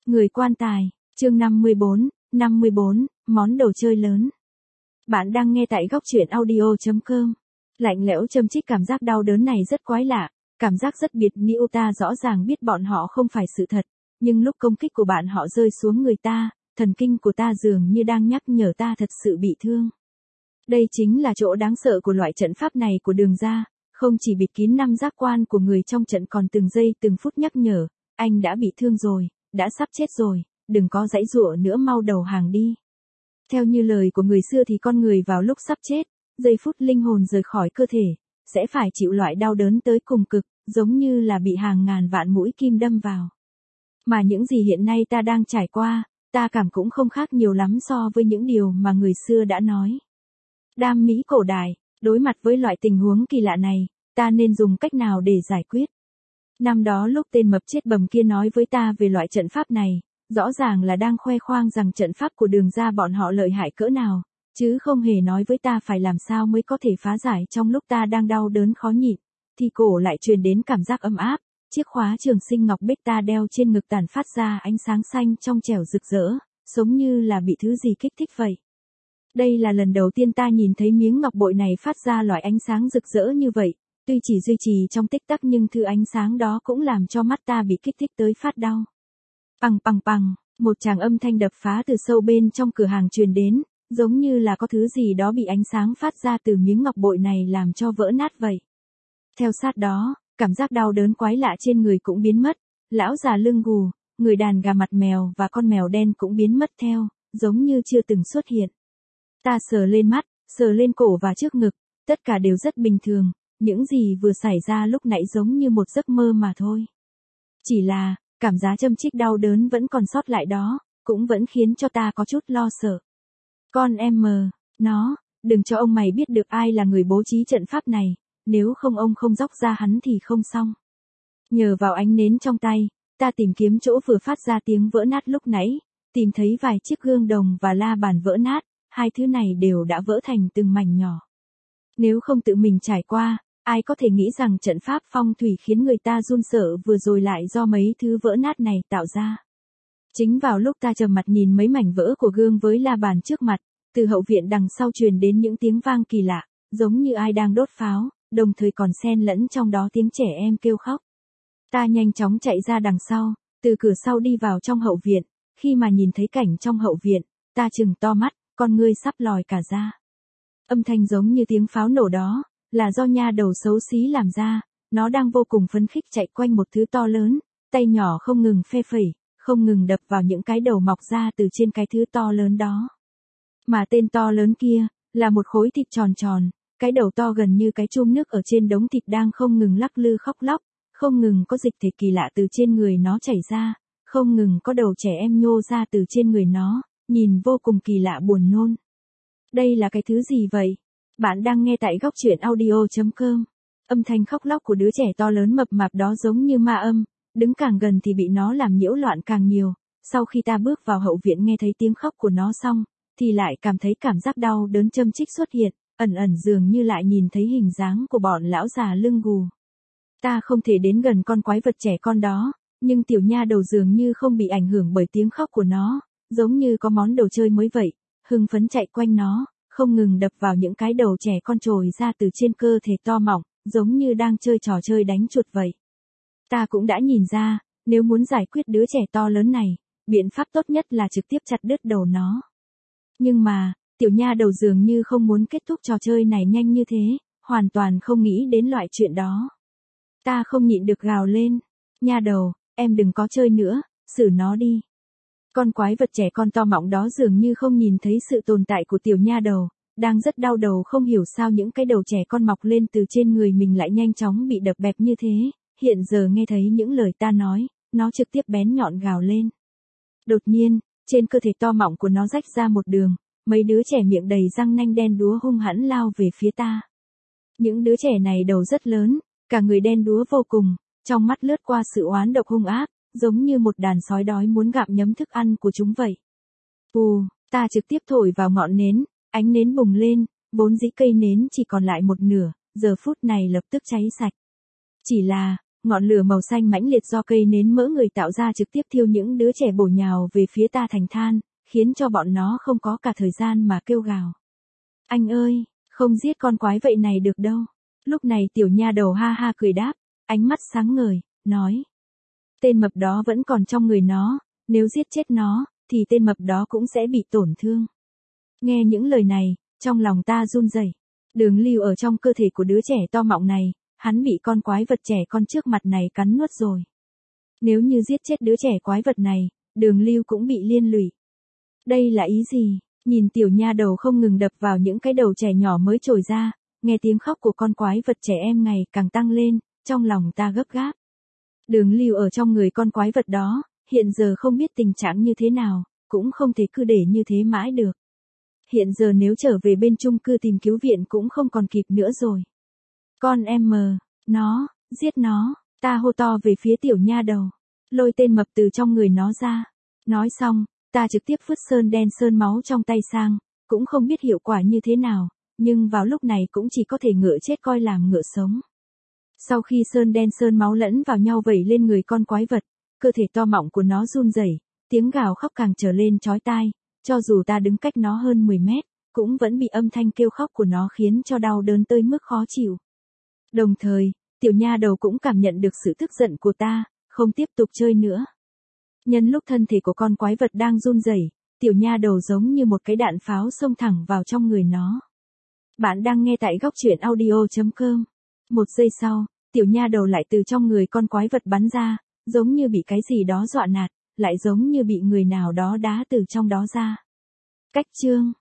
Người quan tài, chương 54, món đồ chơi lớn. Bạn đang nghe tại góc truyện audio.com. Lạnh lẽo châm chích cảm giác đau đớn này rất quái lạ, cảm giác rất biệt níu, ta rõ ràng biết bọn họ không phải sự thật, nhưng lúc công kích của bạn họ rơi xuống người ta, thần kinh của ta dường như đang nhắc nhở ta thật sự bị thương. Đây chính là chỗ đáng sợ của loại trận pháp này của Đường gia, không chỉ bịt kín năm giác quan của người trong trận còn từng giây từng phút nhắc nhở, anh đã bị thương rồi, đã sắp chết rồi, đừng có giãy giụa nữa, mau đầu hàng đi. Theo như lời của người xưa thì con người vào lúc sắp chết, giây phút linh hồn rời khỏi cơ thể, sẽ phải chịu loại đau đớn tới cùng cực, giống như là bị hàng ngàn vạn mũi kim đâm vào. Mà những gì hiện nay ta đang trải qua, ta cảm cũng không khác nhiều lắm so với những điều mà người xưa đã nói. Đam mỹ cổ đại, đối mặt với loại tình huống kỳ lạ này, ta nên dùng cách nào để giải quyết? Năm đó lúc tên mập chết bầm kia nói với ta về loại trận pháp này, rõ ràng là đang khoe khoang rằng trận pháp của Đường gia bọn họ lợi hại cỡ nào, chứ không hề nói với ta phải làm sao mới có thể phá giải. Trong lúc ta đang đau đớn khó nhịn, thì cổ lại truyền đến cảm giác ấm áp, chiếc khóa trường sinh ngọc bích ta đeo trên ngực tản phát ra ánh sáng xanh trong trẻo rực rỡ, giống như là bị thứ gì kích thích vậy. Đây là lần đầu tiên ta nhìn thấy miếng ngọc bội này phát ra loại ánh sáng rực rỡ như vậy, tuy chỉ duy trì trong tích tắc nhưng thứ ánh sáng đó cũng làm cho mắt ta bị kích thích tới phát đau. Pằng pằng pằng, một tràng âm thanh đập phá từ sâu bên trong cửa hàng truyền đến, giống như là có thứ gì đó bị ánh sáng phát ra từ miếng ngọc bội này làm cho vỡ nát vậy. Theo sát đó, cảm giác đau đớn quái lạ trên người cũng biến mất, lão già lưng gù, người đàn gà mặt mèo và con mèo đen cũng biến mất theo, giống như chưa từng xuất hiện. Ta sờ lên mắt, sờ lên cổ và trước ngực, tất cả đều rất bình thường, những gì vừa xảy ra lúc nãy giống như một giấc mơ mà thôi. Chỉ là, cảm giác châm chích đau đớn vẫn còn sót lại đó, cũng vẫn khiến cho ta có chút lo sợ. Con em mờ, nó, đừng cho ông mày biết được ai là người bố trí trận pháp này, nếu không ông không dóc ra hắn thì không xong. Nhờ vào ánh nến trong tay, ta tìm kiếm chỗ vừa phát ra tiếng vỡ nát lúc nãy, tìm thấy vài chiếc gương đồng và la bàn vỡ nát, hai thứ này đều đã vỡ thành từng mảnh nhỏ. Nếu không tự mình trải qua, ai có thể nghĩ rằng trận pháp phong thủy khiến người ta run sợ vừa rồi lại do mấy thứ vỡ nát này tạo ra. Chính vào lúc ta trầm mặt nhìn mấy mảnh vỡ của gương với la bàn trước mặt, từ hậu viện đằng sau truyền đến những tiếng vang kỳ lạ, giống như ai đang đốt pháo, đồng thời còn xen lẫn trong đó tiếng trẻ em kêu khóc. Ta nhanh chóng chạy ra đằng sau, từ cửa sau đi vào trong hậu viện, khi mà nhìn thấy cảnh trong hậu viện, ta trừng to mắt, con ngươi sắp lòi cả ra. Âm thanh giống như tiếng pháo nổ đó, là do nha đầu xấu xí làm ra, nó đang vô cùng phấn khích chạy quanh một thứ to lớn, tay nhỏ không ngừng phe phẩy, không ngừng đập vào những cái đầu mọc ra từ trên cái thứ to lớn đó. Mà tên to lớn kia, là một khối thịt tròn tròn, cái đầu to gần như cái chum nước ở trên đống thịt đang không ngừng lắc lư khóc lóc, không ngừng có dịch thể kỳ lạ từ trên người nó chảy ra, không ngừng có đầu trẻ em nhô ra từ trên người nó, nhìn vô cùng kỳ lạ buồn nôn. Đây là cái thứ gì vậy? Bạn đang nghe tại góc truyện audio.com. Âm thanh khóc lóc của đứa trẻ to lớn mập mạp đó giống như ma âm, đứng càng gần thì bị nó làm nhiễu loạn càng nhiều. Sau khi ta bước vào hậu viện nghe thấy tiếng khóc của nó xong, thì lại cảm thấy cảm giác đau đớn châm chích xuất hiện, ẩn ẩn dường như lại nhìn thấy hình dáng của bọn lão già lưng gù. Ta không thể đến gần con quái vật trẻ con đó, nhưng tiểu nha đầu dường như không bị ảnh hưởng bởi tiếng khóc của nó, giống như có món đồ chơi mới vậy, hưng phấn chạy quanh nó, không ngừng đập vào những cái đầu trẻ con trồi ra từ trên cơ thể to mọng, giống như đang chơi trò chơi đánh chuột vậy. Ta cũng đã nhìn ra, nếu muốn giải quyết đứa trẻ to lớn này, biện pháp tốt nhất là trực tiếp chặt đứt đầu nó. Nhưng mà, tiểu nha đầu dường như không muốn kết thúc trò chơi này nhanh như thế, hoàn toàn không nghĩ đến loại chuyện đó. Ta không nhịn được gào lên, nha đầu, em đừng có chơi nữa, xử nó đi. Con quái vật trẻ con to mọng đó dường như không nhìn thấy sự tồn tại của tiểu nha đầu, đang rất đau đầu không hiểu sao những cái đầu trẻ con mọc lên từ trên người mình lại nhanh chóng bị đập bẹp như thế, hiện giờ nghe thấy những lời ta nói, nó trực tiếp bén nhọn gào lên. Đột nhiên, trên cơ thể to mọng của nó rách ra một đường, mấy đứa trẻ miệng đầy răng nanh đen đúa hung hãn lao về phía ta. Những đứa trẻ này đầu rất lớn, cả người đen đúa vô cùng, trong mắt lướt qua sự oán độc hung ác, giống như một đàn sói đói muốn gặm nhấm thức ăn của chúng vậy. Ta trực tiếp thổi vào ngọn nến, ánh nến bùng lên, vốn dĩ cây nến chỉ còn lại một nửa, giờ phút này lập tức cháy sạch. Chỉ là, ngọn lửa màu xanh mãnh liệt do cây nến mỡ người tạo ra trực tiếp thiêu những đứa trẻ bổ nhào về phía ta thành than, khiến cho bọn nó không có cả thời gian mà kêu gào. Anh ơi, không giết con quái vậy này được đâu. Lúc này tiểu nha đầu ha ha cười đáp, ánh mắt sáng ngời, nói. Tên mập đó vẫn còn trong người nó, nếu giết chết nó, thì tên mập đó cũng sẽ bị tổn thương. Nghe những lời này, trong lòng ta run rẩy. Đường Lưu ở trong cơ thể của đứa trẻ to mọng này, hắn bị con quái vật trẻ con trước mặt này cắn nuốt rồi. Nếu như giết chết đứa trẻ quái vật này, Đường Lưu cũng bị liên lụy. Đây là ý gì? Nhìn tiểu nha đầu không ngừng đập vào những cái đầu trẻ nhỏ mới trồi ra, nghe tiếng khóc của con quái vật trẻ em ngày càng tăng lên, trong lòng ta gấp gáp. Đường Lưu ở trong người con quái vật đó, hiện giờ không biết tình trạng như thế nào, cũng không thể cứ để như thế mãi được. Hiện giờ nếu trở về bên chung cư tìm cứu viện cũng không còn kịp nữa rồi. Con em mờ, nó, giết nó, ta hô to về phía tiểu nha đầu, lôi tên mập từ trong người nó ra. Nói xong, ta trực tiếp vứt sơn đen sơn máu trong tay sang, cũng không biết hiệu quả như thế nào, nhưng vào lúc này cũng chỉ có thể ngựa chết coi làm ngựa sống. Sau khi sơn đen sơn máu lẫn vào nhau vẩy lên người con quái vật, cơ thể to mọng của nó run rẩy, tiếng gào khóc càng trở lên chói tai, cho dù ta đứng cách nó hơn 10 mét, cũng vẫn bị âm thanh kêu khóc của nó khiến cho đau đớn tới mức khó chịu. Đồng thời, tiểu nha đầu cũng cảm nhận được sự tức giận của ta, không tiếp tục chơi nữa. Nhân lúc thân thể của con quái vật đang run rẩy, tiểu nha đầu giống như một cái đạn pháo xông thẳng vào trong người nó. Bạn đang nghe tại góc truyện audio.com. Một giây sau, tiểu nha đầu lại từ trong người con quái vật bắn ra, giống như bị cái gì đó dọa nạt, lại giống như bị người nào đó đá từ trong đó ra. Cách chương